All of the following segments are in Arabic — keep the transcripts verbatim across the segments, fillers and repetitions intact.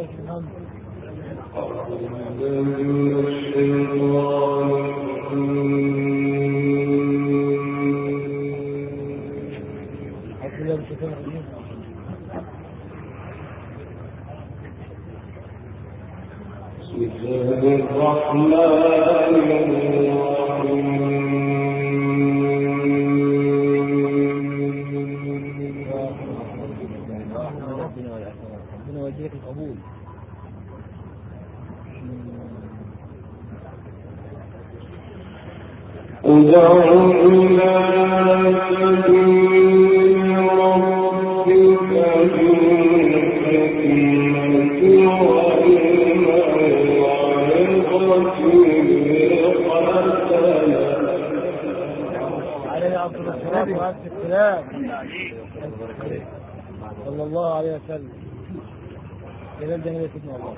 صلى الله عليه وسلم. إلى الجنة سيدنا الله.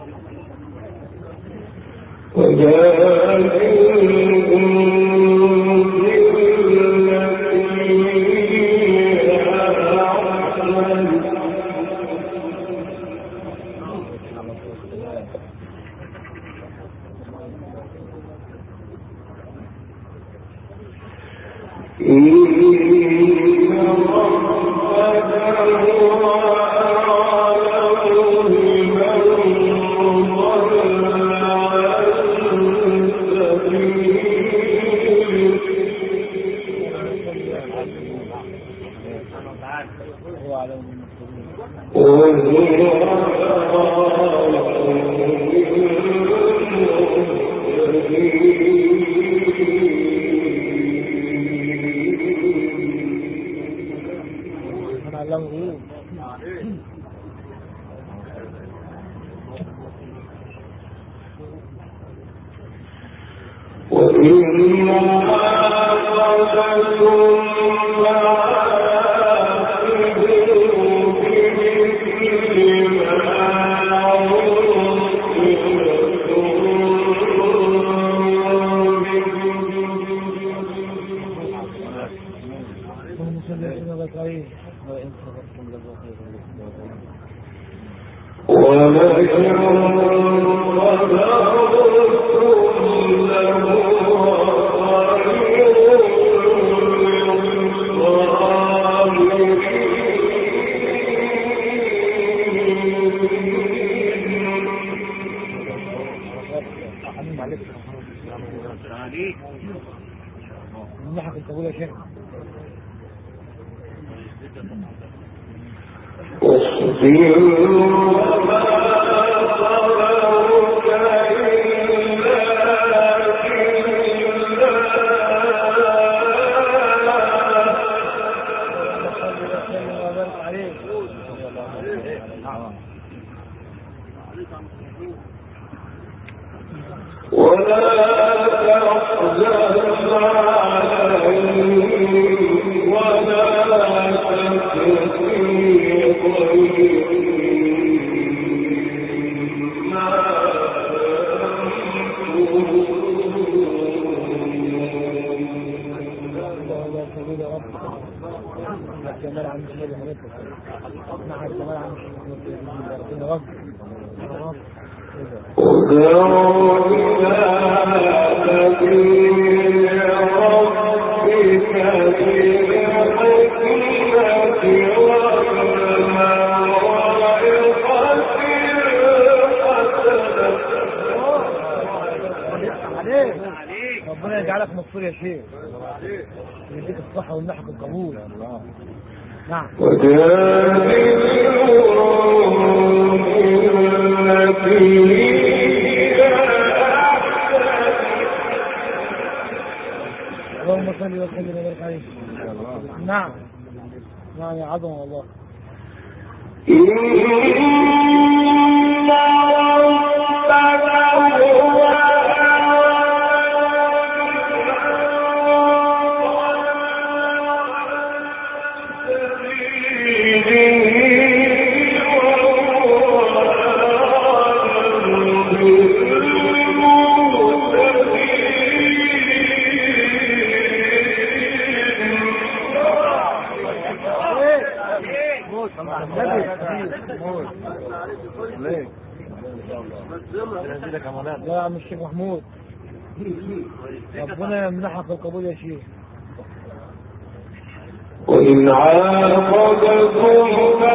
ربنا يجعلك مغفور يا شيخ ويديك الصحة والنحق القبول. نعم. اللهم صل وسلم وبارك عليه. نعم نعم يا عظمة والله. لا يا عم الشيخ محمود، ربنا يمنحك القبول يا شيخ. وإن عاقبتم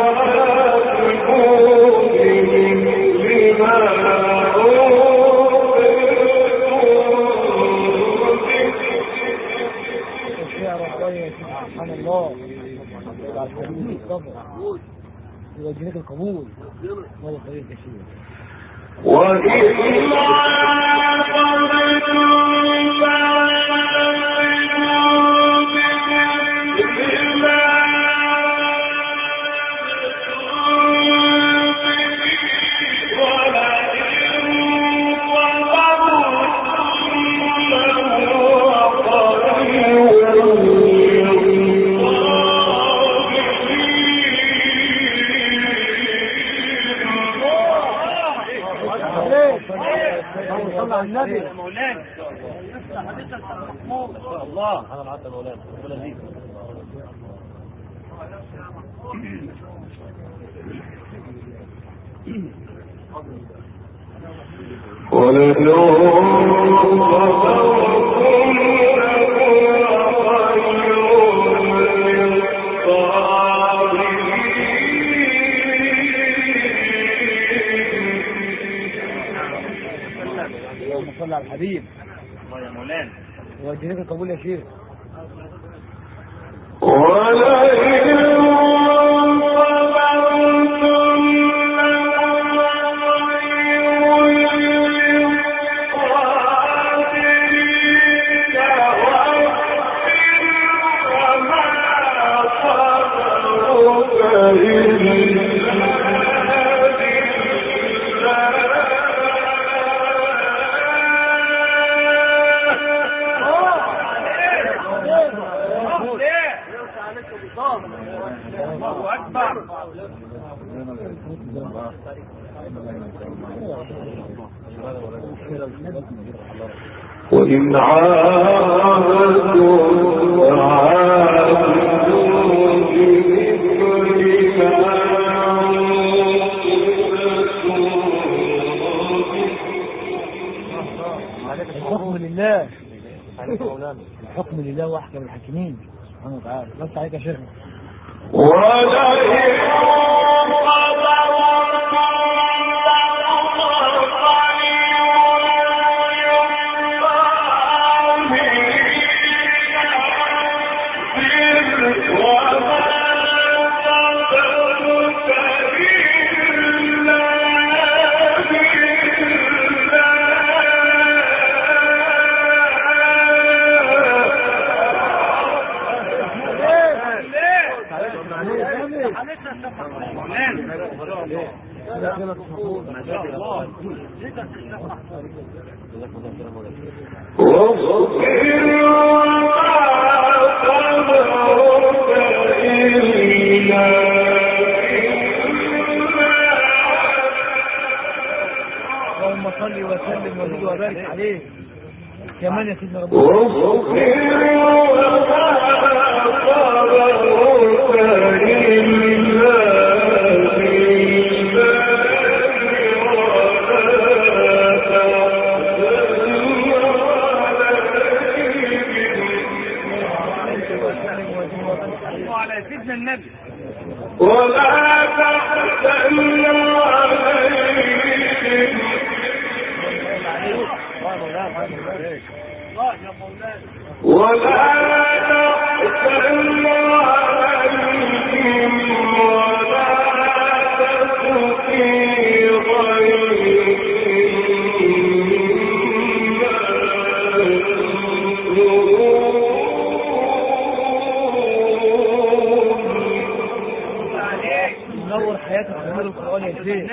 فعاقبوا بمثل ما سبحان الله، على الحديث الصبر يوجهك القبول وهو طريق الشيء. وإن عاقبتم صلى على النبي يا مولانا لسه حديثك محمود ما شاء الله. انا معاك يا مولانا ربنا يزيدك. صلى على الحبيب. الله يا مولانا يوجهك القبول يا شيخ. وإن عاهدتم فعاهدوا بمثل ما الحكم لله، الحكم لله واحكم الحاكمين سبحانه وتعالى. بس عليك يا شيخ. اللهم صل وسلم وزد وبارك عليه كمان يا سيدنا وعلى سيدنا النبي. ولا تحزن عليهم ولا تحزن عليهم ولا تك في ضيق نور حياتك بنور القرآن يا شيخ.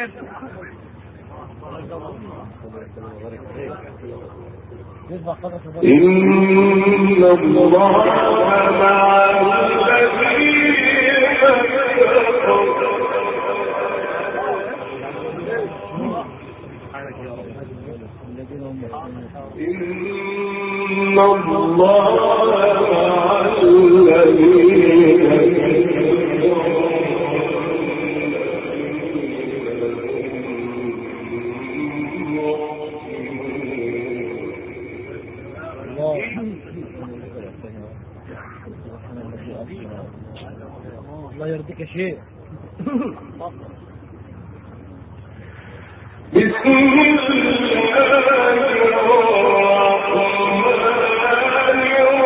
إن الله مع الذين اتقوا إن الله مع الذين اتقوا يرضيك يا شيخ. بسم الله الرحمن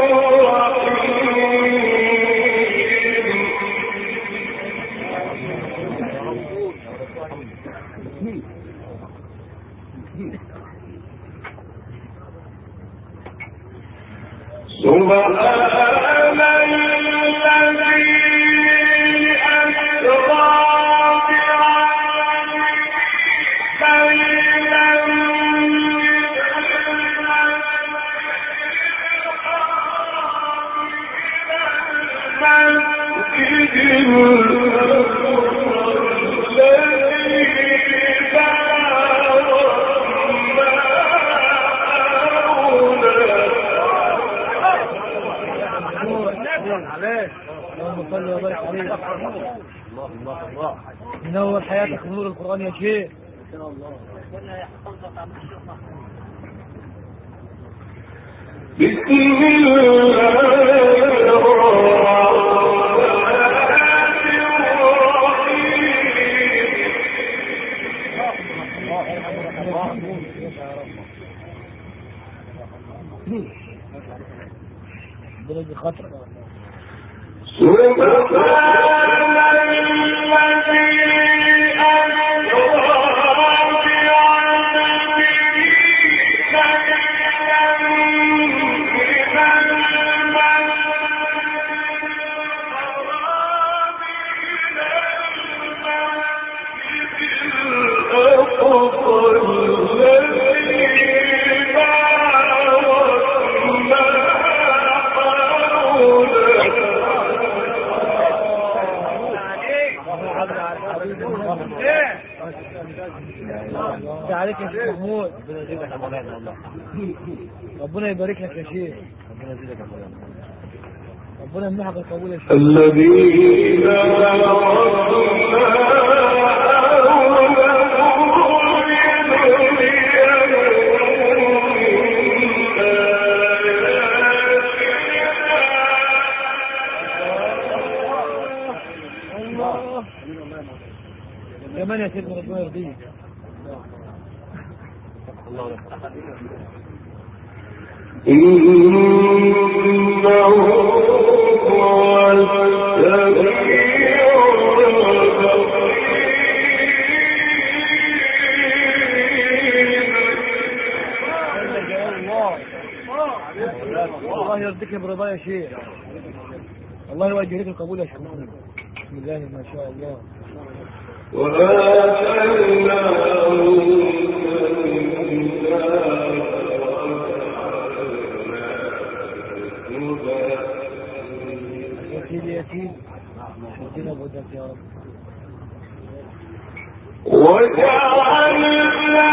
الرحيم. سبحان الذي أسرى اللهم صل وبارك عليه. الله الله الله منور حياتك بنور القرآن يا شيخ. بسم الله بلد خطر. سبحان الذي عليك يا شيخ محمود. ربنا يبارك لك يا شيخ. ربنا يزيدك يا مولانا. ربنا يمنحك القبول يا شيخ. الذين كمان يا سيدنا ربنا يرضيك. إنه هو السميع الله يرضيك برضا يا شيخ. الله يوجه لك القبول يا شيخ. بسم الله ما شاء الله. وآتيناه يا سيدي يا سيدي ادينا بودك يا رب. وجعلناه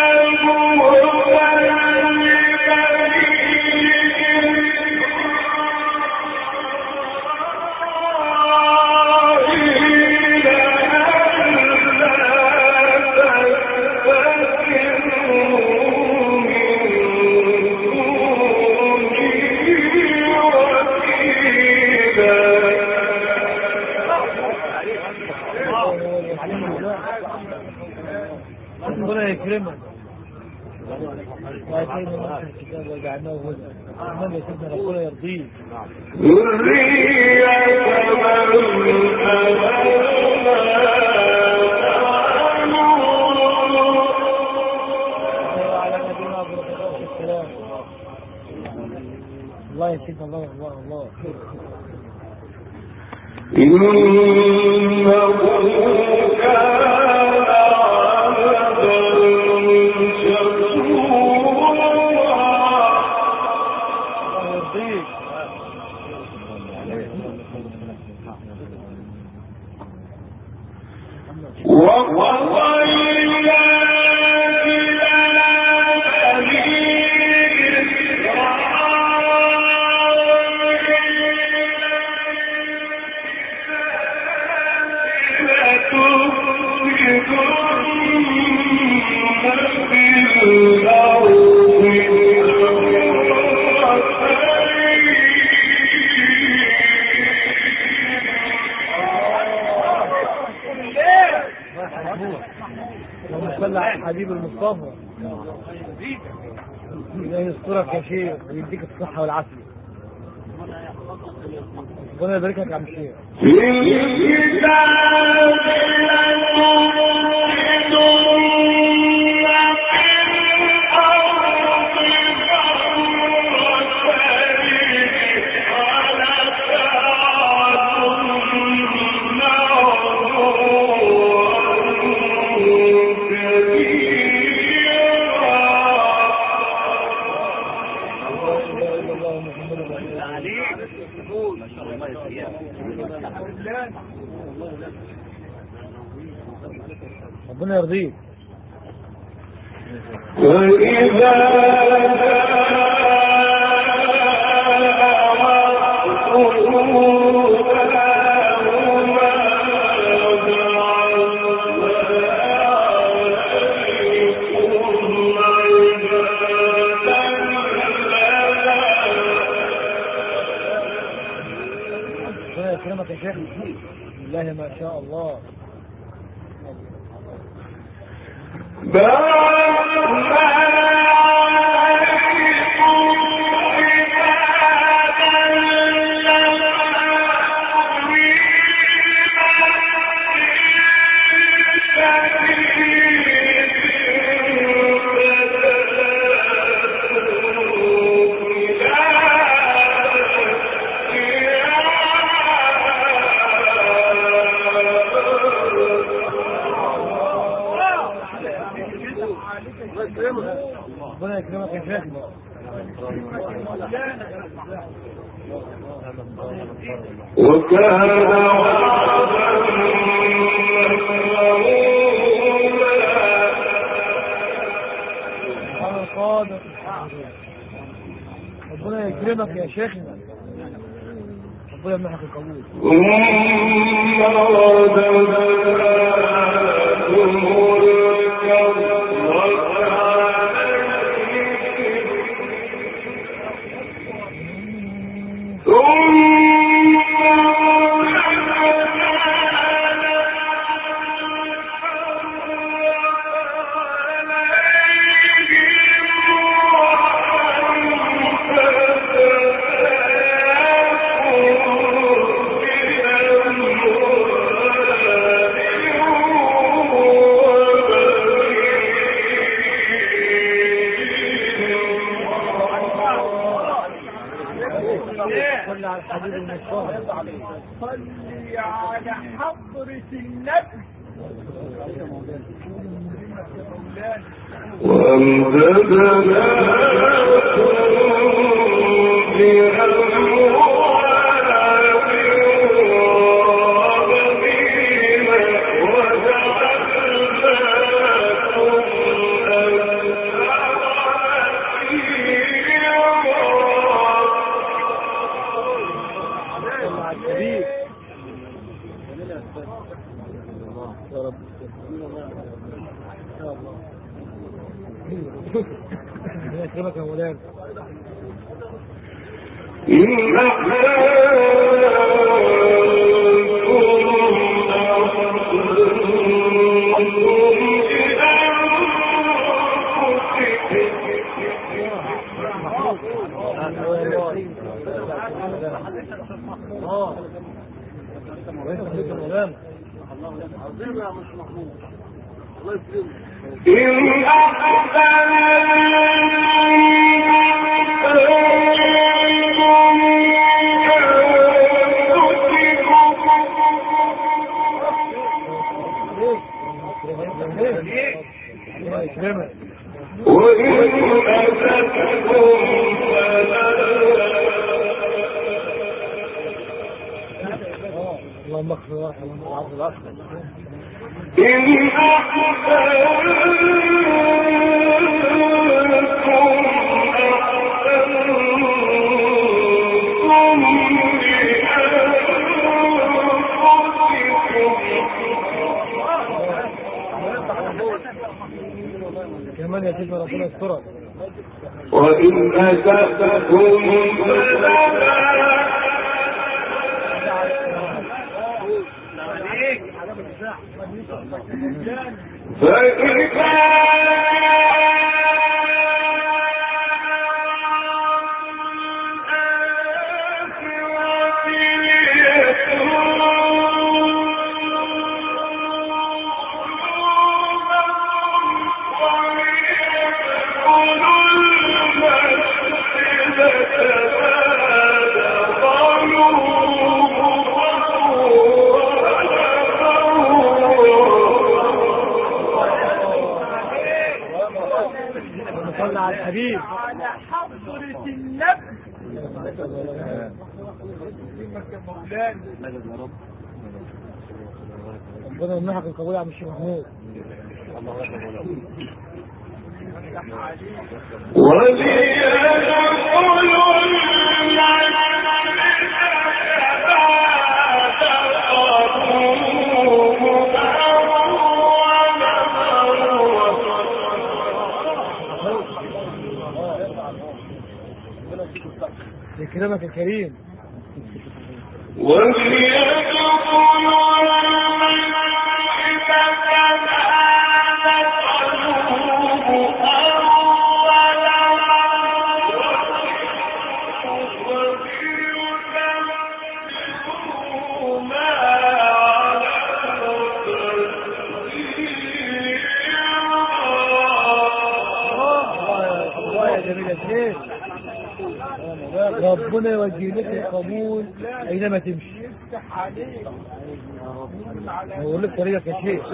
ربنا يكرمك. وآتينا معك الكتاب وجعلناه هدى. المهم يا سيدنا ربنا يرضيك. ذرية من وعلى نبينا عبد السلام. الله يا سيدنا الله الله الله. إنه كان الحبيب المصطفى. الله يسترك يا شيخ ويديك الصحة والعافية. ربنا يبارك لك يا عم الشيخ. ربنا يرضيك. وإذا ربنا يكرمك يا شيخ. بالله ما شاء الله. ربنا يكرمك يا شيخ. وكان أنا قادر. ربنا يكرمك يا شيخنا. ربنا يمنحك القبول. ثم صلي على الحبيب المصطفى. صلي على حضرة النبي. وأمددنا ربنا يكرمك يا مولانا. إن اللهم اغفر وارحم وعظ الاخر. إن كمان يا سيدنا ربنا يسترك. وإن أتتكم فإذا صلى على الحبيب على حضرة النبي. ربنا يمنحك القبول يا عم الشيخ محمود. لكرمك الكريم. ربنا يوجه لك القبول اينما تمشي. هقول لك طريقك يا شيخ.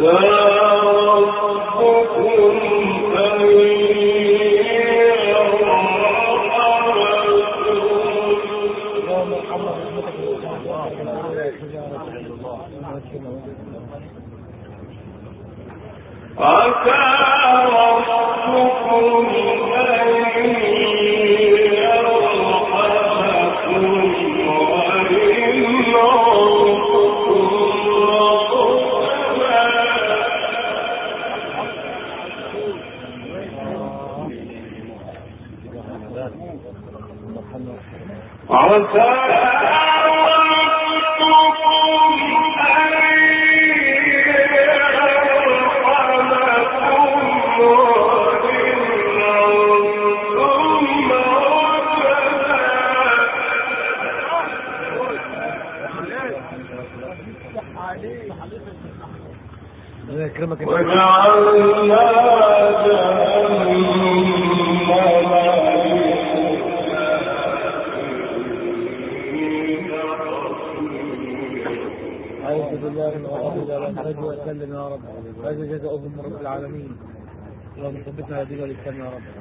وسلم يا رب. هذا جزاء من رب العالمين. اللهم ثبتنا على دين الاسلام يا رب.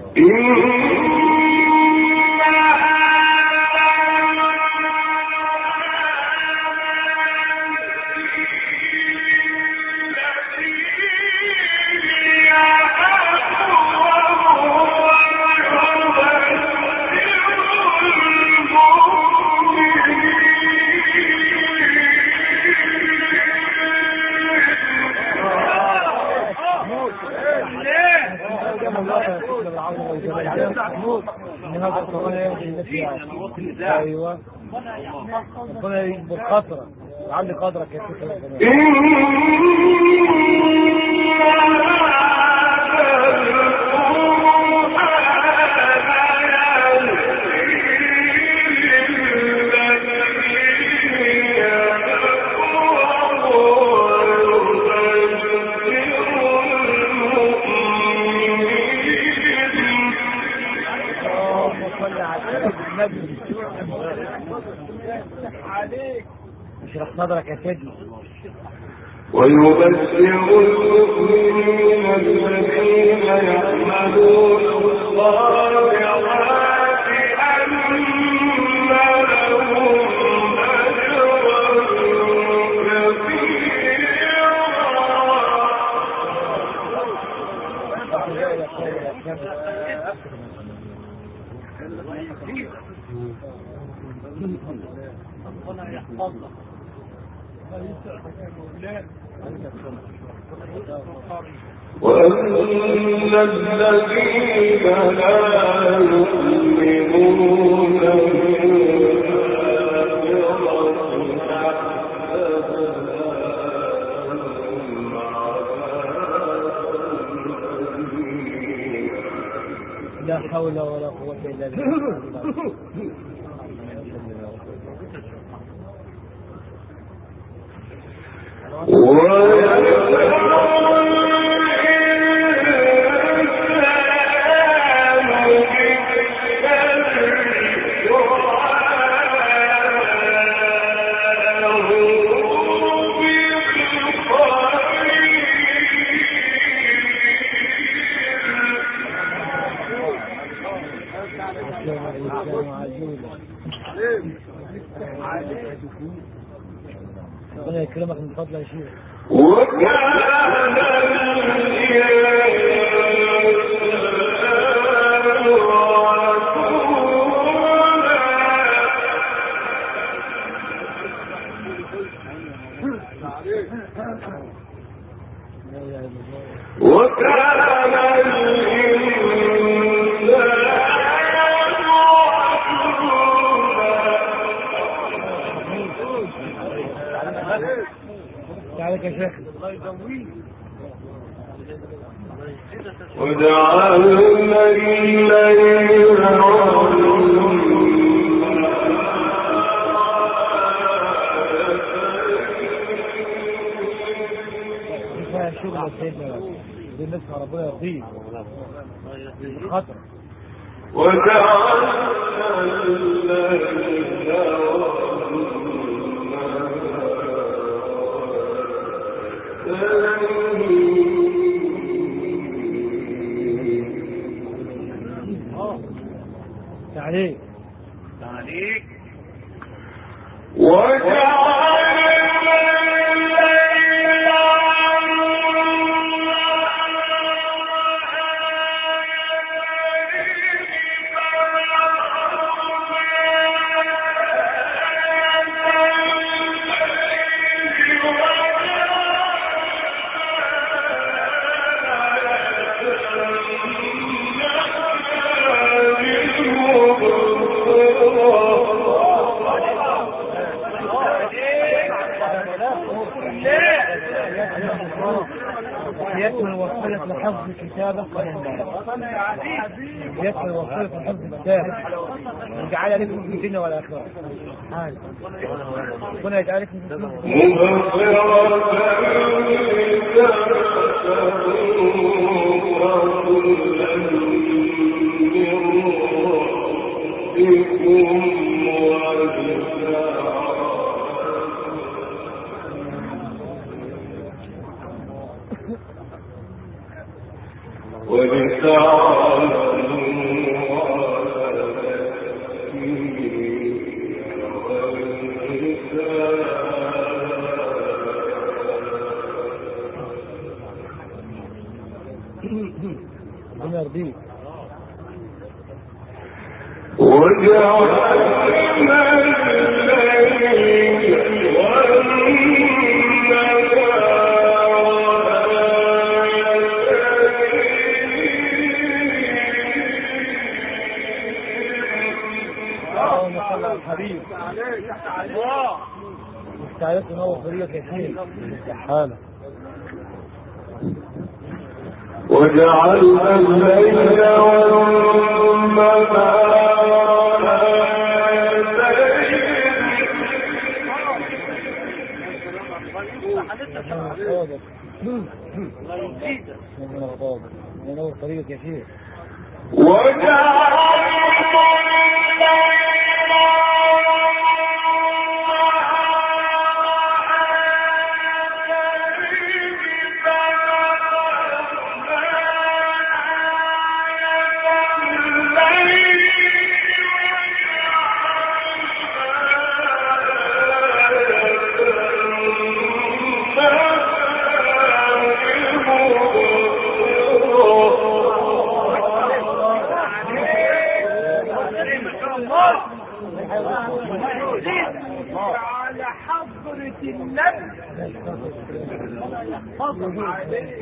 ايوه ربنا يجبر خاطرك ويعلي قدرك يا شيخ. اشرح صدرك يا سيدي. ويبشر المؤمنين الذين يعملون الصالحات أن لهم أجرا ربنا يحفظك. وأن الذين لا يؤمنون لا حول ولا قوة إلا بالله. كان الإنسان عجولا. ربنا يكرمك من فضل يا شيخ. عليك يا شيخ. الله يقويك. وجعلنا الليل كفايه شغل يا سيدنا دي نسمع ربنا يرضيه خطر. وجعلنا الليل تعليق تعليق. يكمل وصية لحفظ كتابك يكمل وصية لحفظ كتابك يجعل لكم في الدنيا والآخرة. ربنا يجعل لكم في ربنا يرضيك. حبيب استعدت نور طريقك يا شيخ. حالك وجعلنا الليل والنهار نور طريقك يا شيخ. على حضرة النبي حضر عليه.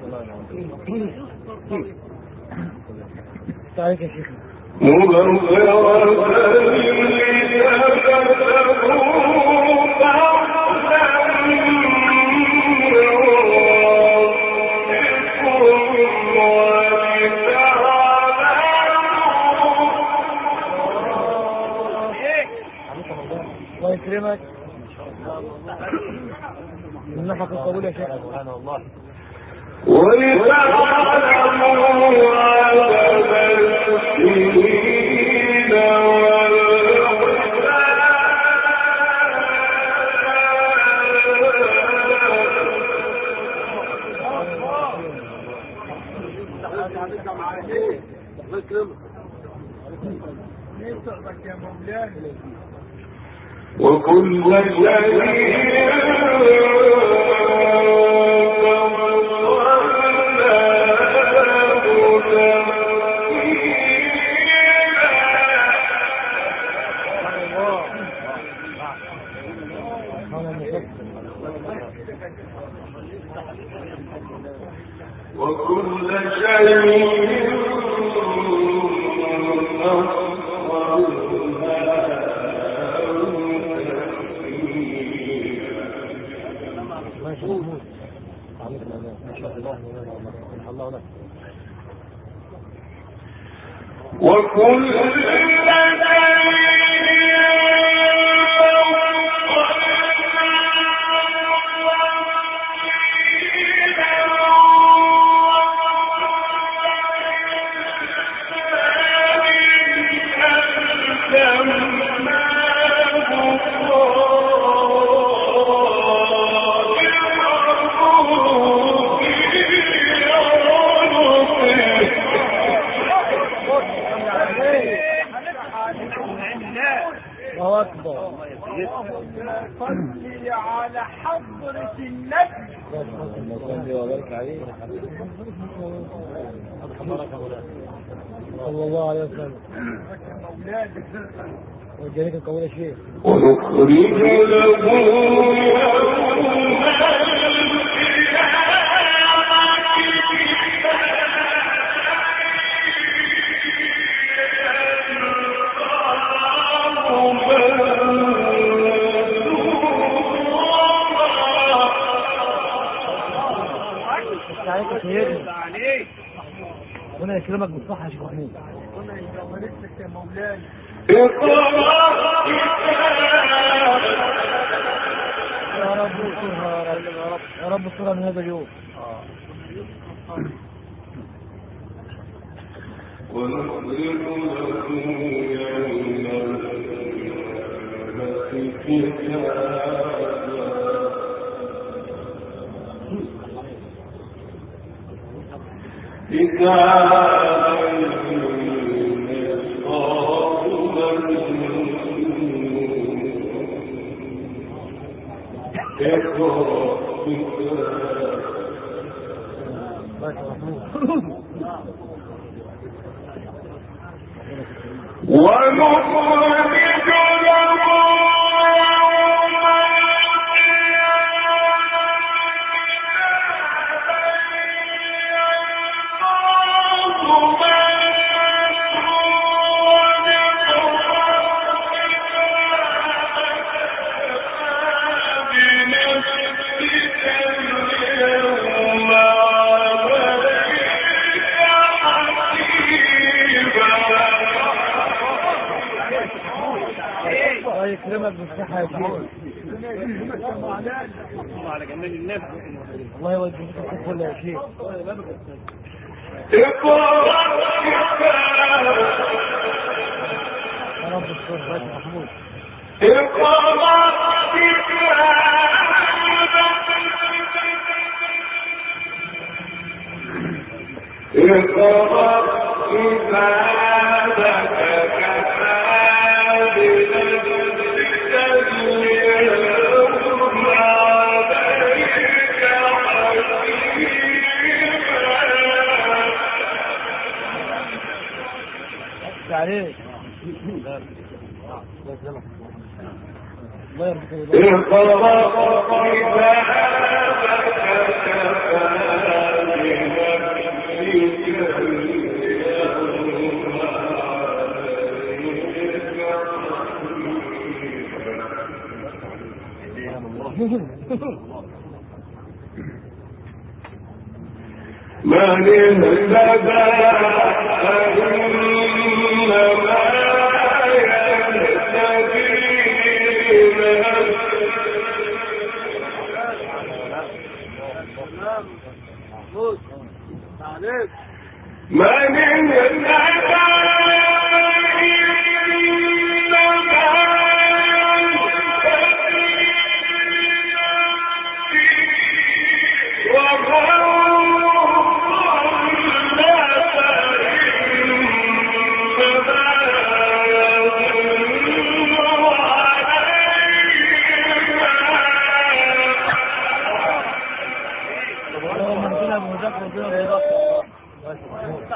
تعالك يا شيخنا. الله يكرمك من ناحية القبول يا شيخ. سبحان الله. ولتعلموا عدد السنين يا مولانا وكل وكل شيء وكل صلي على حضرة النبي صلى الله عليه وسلم. وجهك القول يا شيخ. ونخرج له ربنا يكرمك بالصحة يا شيخ محمود. ربنا يبارك لك يا مولانا. يا رب استرها يا رب يا رب استرها من هذا اليوم. ونخرج له يوم ونخرج يكرمك بالصحة يا شيخ. الله على جمال النبي. الله يوجهك الكل يا شيخ. يا رب الصبر يا محمود. اقرأ كتابك كفى بنفسك اليوم عليك حسيبا. عليك. الله يرضيك. اقرأ كتابك كفى من اهتدى فإنما يهتدي لنفسه من اهتدى ومن ضل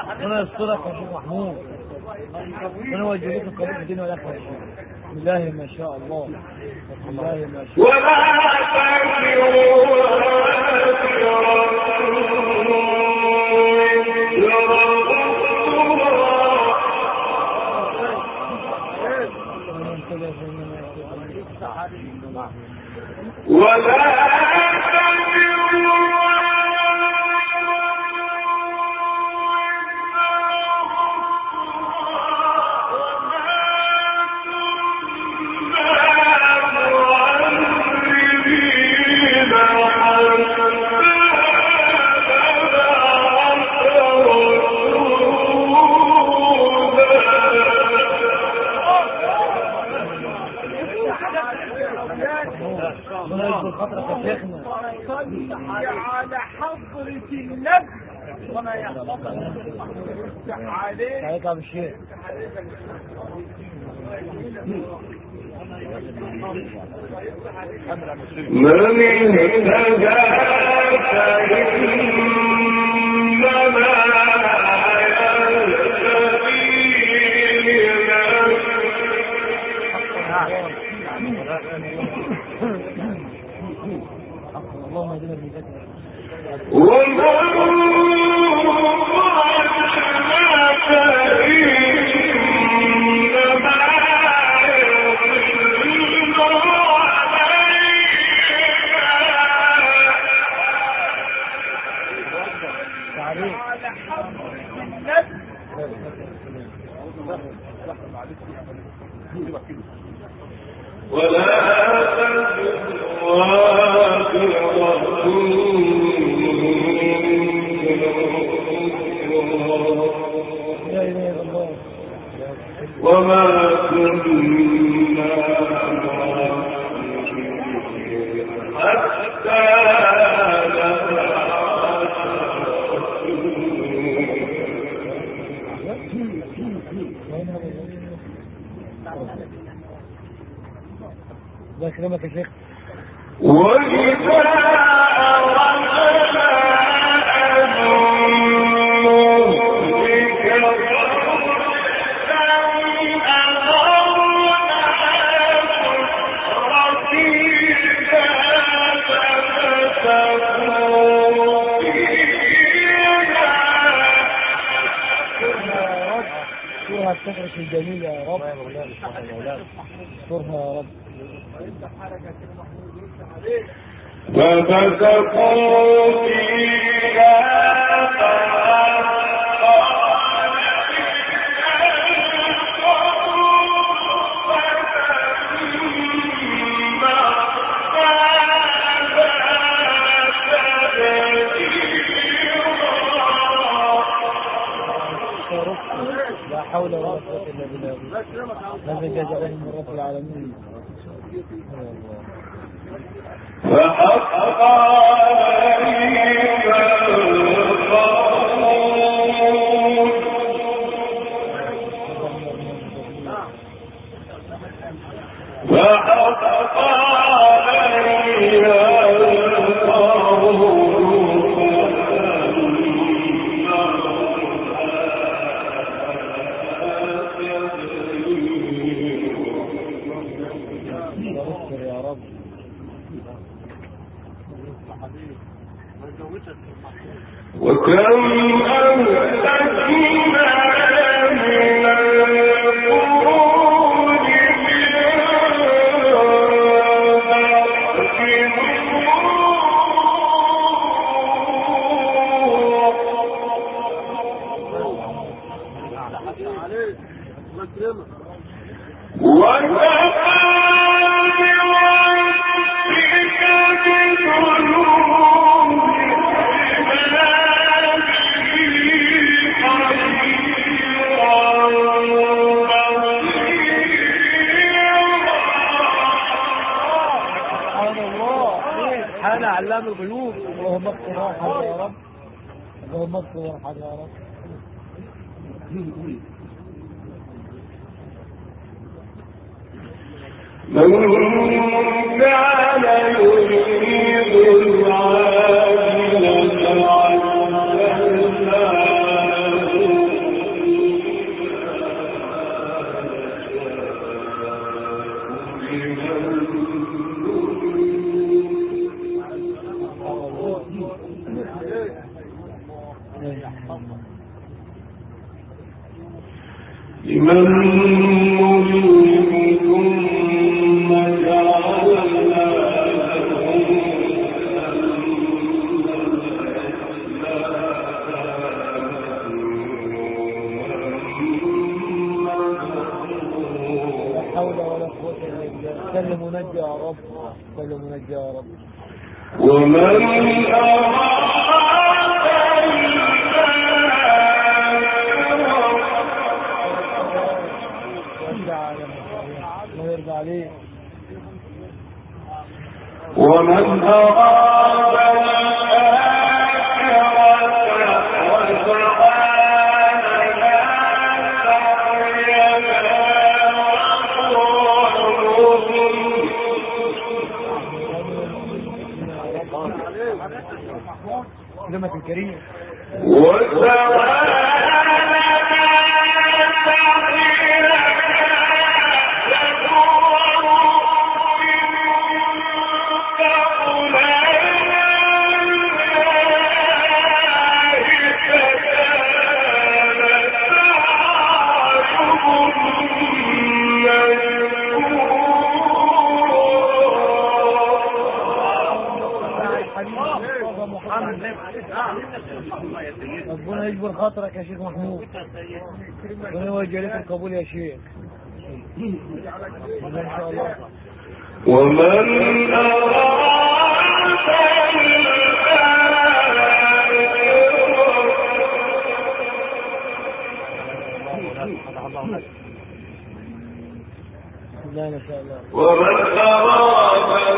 ربنا يسترك يا شيخ محمود. ربنا يوجه لك القبول في الدنيا والاخره يا شيخ. بسم الله ما شاء الله. بسم الله ما شاء الله. ولا على حضرة النبي وما يحفظ عليه عليك يا ابو الشيخ. من اهتدى فإنما اللهم اهدنا بهداك ولا وما كنا حتى الله يكرمك يا شيخ. وإذا أردنا أن نهلك استرها التفرش الجميلة يا رب. استرها يا رب. ففسقوا فيها لا حول ولا قوة إلا بالله. هذا جزاء من رب العالمين. فحق عليهم القول فحق وكم أهلكنا من القرون أنا علام الغيوب. اللهم اغفر وارحم يا رب. اللهم اغفر وارحم يا رب. من كان يريد العاجلة عجلنا لمن نريد ثم جعلنا سلم ونجي يا رب، سلم ونجي يا رب. ومن أراد الله يرضى عليه. ومن أراد كلمة الكريم ربنا يجبر خاطرك يا شيخ محمود، ربنا يوجه لك القبول يا شيخ ان شاء الله. ومن أراد لا ما شاء الله. ومن أراد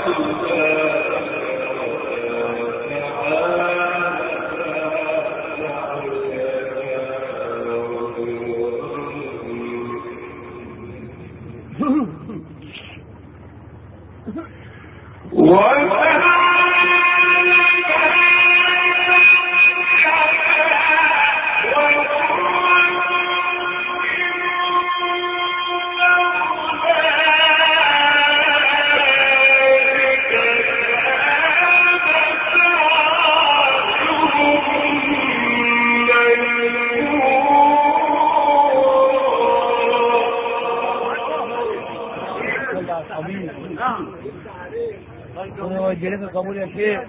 ربنا يوجه لك القبول يا شيخ.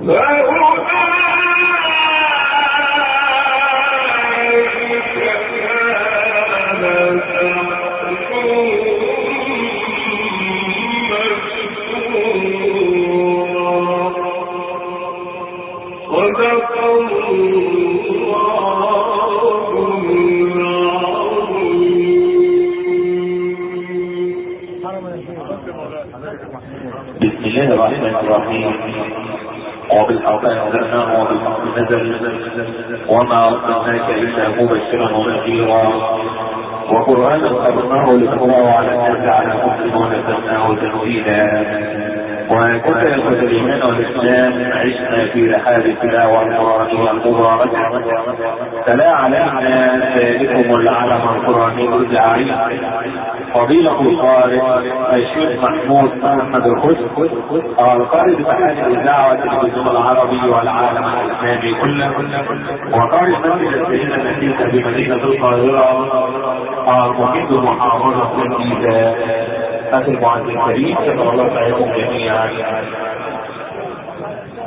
بسم الله الرحمن الرحيم. وبالحق أنزلناه وبالحق نزل وما أرسلناك إلا مبشرا ونذيرا وقرآنا فرقناه لتقرأه على الناس على مكر ونزلناه تنزيلا. وكنت يقول الإيمان والإسلام عشنا في رحاب التلاوة القرآنية المباركة، تلا علينا ذلكم العلم القرآني الجعيد فضيلة القارئ الشيخ محمود محمد الخشب، القارئ بمحل الدعوة التلفزيون العربي والعالم الإسلامي كله، وقارئ مسجد السيدة النفيسة بمدينة القاهرة، المقيم بمحافظة الجيزة. أخي المعز الكريم، شكر الله عليكم جميعا.